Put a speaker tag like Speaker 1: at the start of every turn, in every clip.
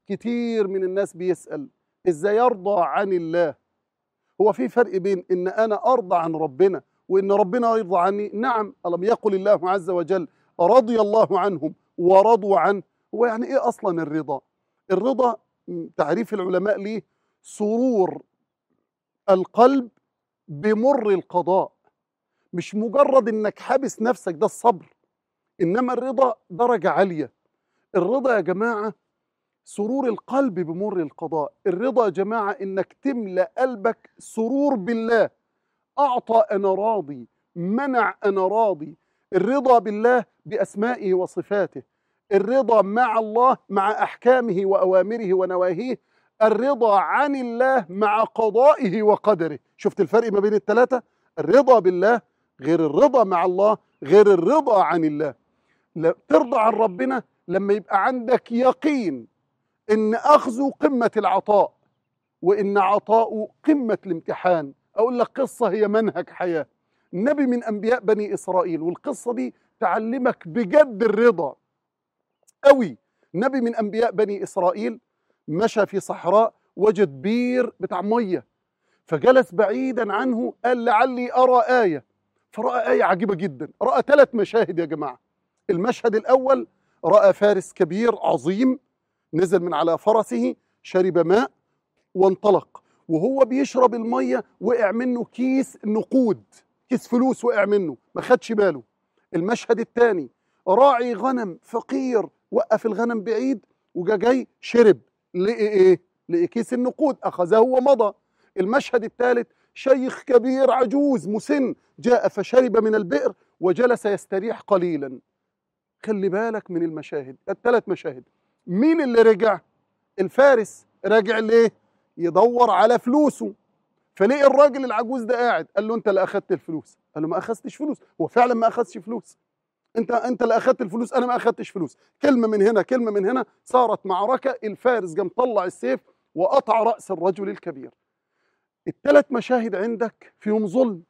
Speaker 1: كتير من الناس بيسأل إزاي يرضى عن الله؟ هو في فرق بين إن أنا أرضى عن ربنا وإن ربنا يرضى عني؟ نعم، ألم يقل الله عز وجل رضي الله عنهم ورضوا عنه؟ هو يعني إيه أصلا الرضا؟ الرضا تعريف العلماء ليه سرور القلب بمر القضاء، مش مجرد إنك حابس نفسك، ده الصبر، إنما الرضا درجة عالية. الرضا يا جماعة سرور القلب بمر القضاء. الرضا يا جماعة إنك تملأ قلبك سرور بالله، أعطى أنا راضي، منع أنا راضي. الرضا بالله بأسمائه وصفاته، الرضا مع الله مع أحكامه وأوامره ونواهيه، الرضا عن الله مع قضائه وقدره. شفت الفرق ما بين الثلاثة؟ الرضا بالله غير الرضا مع الله غير الرضا عن الله. ترضى عن ربنا لما يبقى عندك يقين إن أخذه قمة العطاء وإن عطاؤه قمة الامتحان. أقول لك قصة هي منهج حياة. نبي من أنبياء بني إسرائيل، والقصة دي تعلمك بجد الرضا قوي. نبي من أنبياء بني إسرائيل مشى في صحراء، وجد بير بتاع مية، فجلس بعيدا عنه، قال لعلي أرى آية. فرأى آية عجيبة جدا. رأى 3 مشاهد يا جماعة. المشهد الأول رأى فارس كبير عظيم نزل من على فرسه، شرب ماء وانطلق، وهو بيشرب المية وقع منه كيس نقود، كيس فلوس وقع منه، ما خدش باله. المشهد الثاني راعي غنم فقير وقف الغنم بعيد جاي شرب، لقي ايه؟ لقي كيس النقود، اخذه ومضى. المشهد الثالث شيخ كبير عجوز مسن جاء فشرب من البئر وجلس يستريح قليلا. خلي بالك من المشاهد، ال3 مشاهد. مين اللي رجع؟ الفارس. راجع ليه؟ يدور على فلوسه، فلقي الراجل العجوز ده قاعد. قال له انت اللي اخذت الفلوس؟ قال له ما اخذتش فلوس. هو فعلا ما اخذش فلوس. انت اللي اخذت الفلوس، انا ما اخذتش فلوس. كلمه من هنا كلمه من هنا، صارت معركه. الفارس قام طلع السيف وقطع راس الرجل الكبير. ال3 مشاهد عندك فيهم ظلم.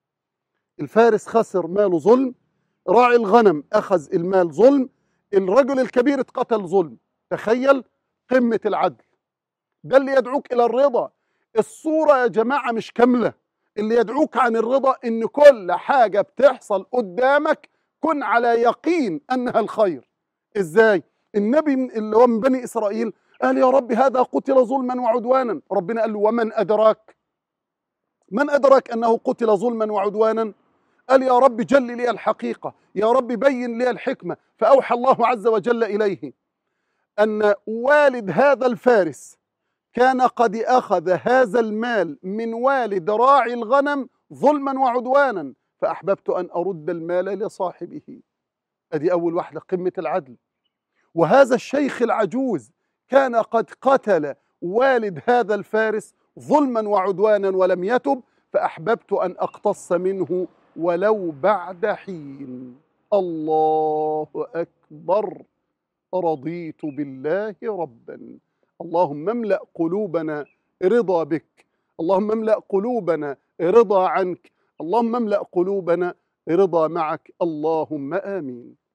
Speaker 1: الفارس خسر ماله ظلم، راعي الغنم اخذ المال ظلم، الرجل الكبير اتقتل ظلم. تخيل قمه العدل. ده اللي يدعوك الى الرضا. الصوره يا جماعه مش كامله. اللي يدعوك عن الرضا ان كل حاجه بتحصل قدامك كن على يقين انها الخير. ازاي؟ النبي اللي هو من بني اسرائيل قال يا رب هذا قتل ظلما وعدوانا. ربنا قال له ومن ادراك؟ من ادراك انه قتل ظلما وعدوانا؟ قال يا رب جل لي الحقيقه، يا رب بين لي الحكمه. فاوحى الله عز وجل اليه ان والد هذا الفارس كان قد أخذ هذا المال من والد راعي الغنم ظلما وعدوانا، فأحببت أن أرد المال لصاحبه. أدي أول واحدة، قمة العدل. وهذا الشيخ العجوز كان قد قتل والد هذا الفارس ظلما وعدوانا ولم يتب، فأحببت أن أقتص منه ولو بعد حين. الله أكبر. رضيت بالله ربا. اللهم املأ قلوبنا رضا بك، اللهم املأ قلوبنا رضا عنك، اللهم املأ قلوبنا رضا معك، اللهم آمين.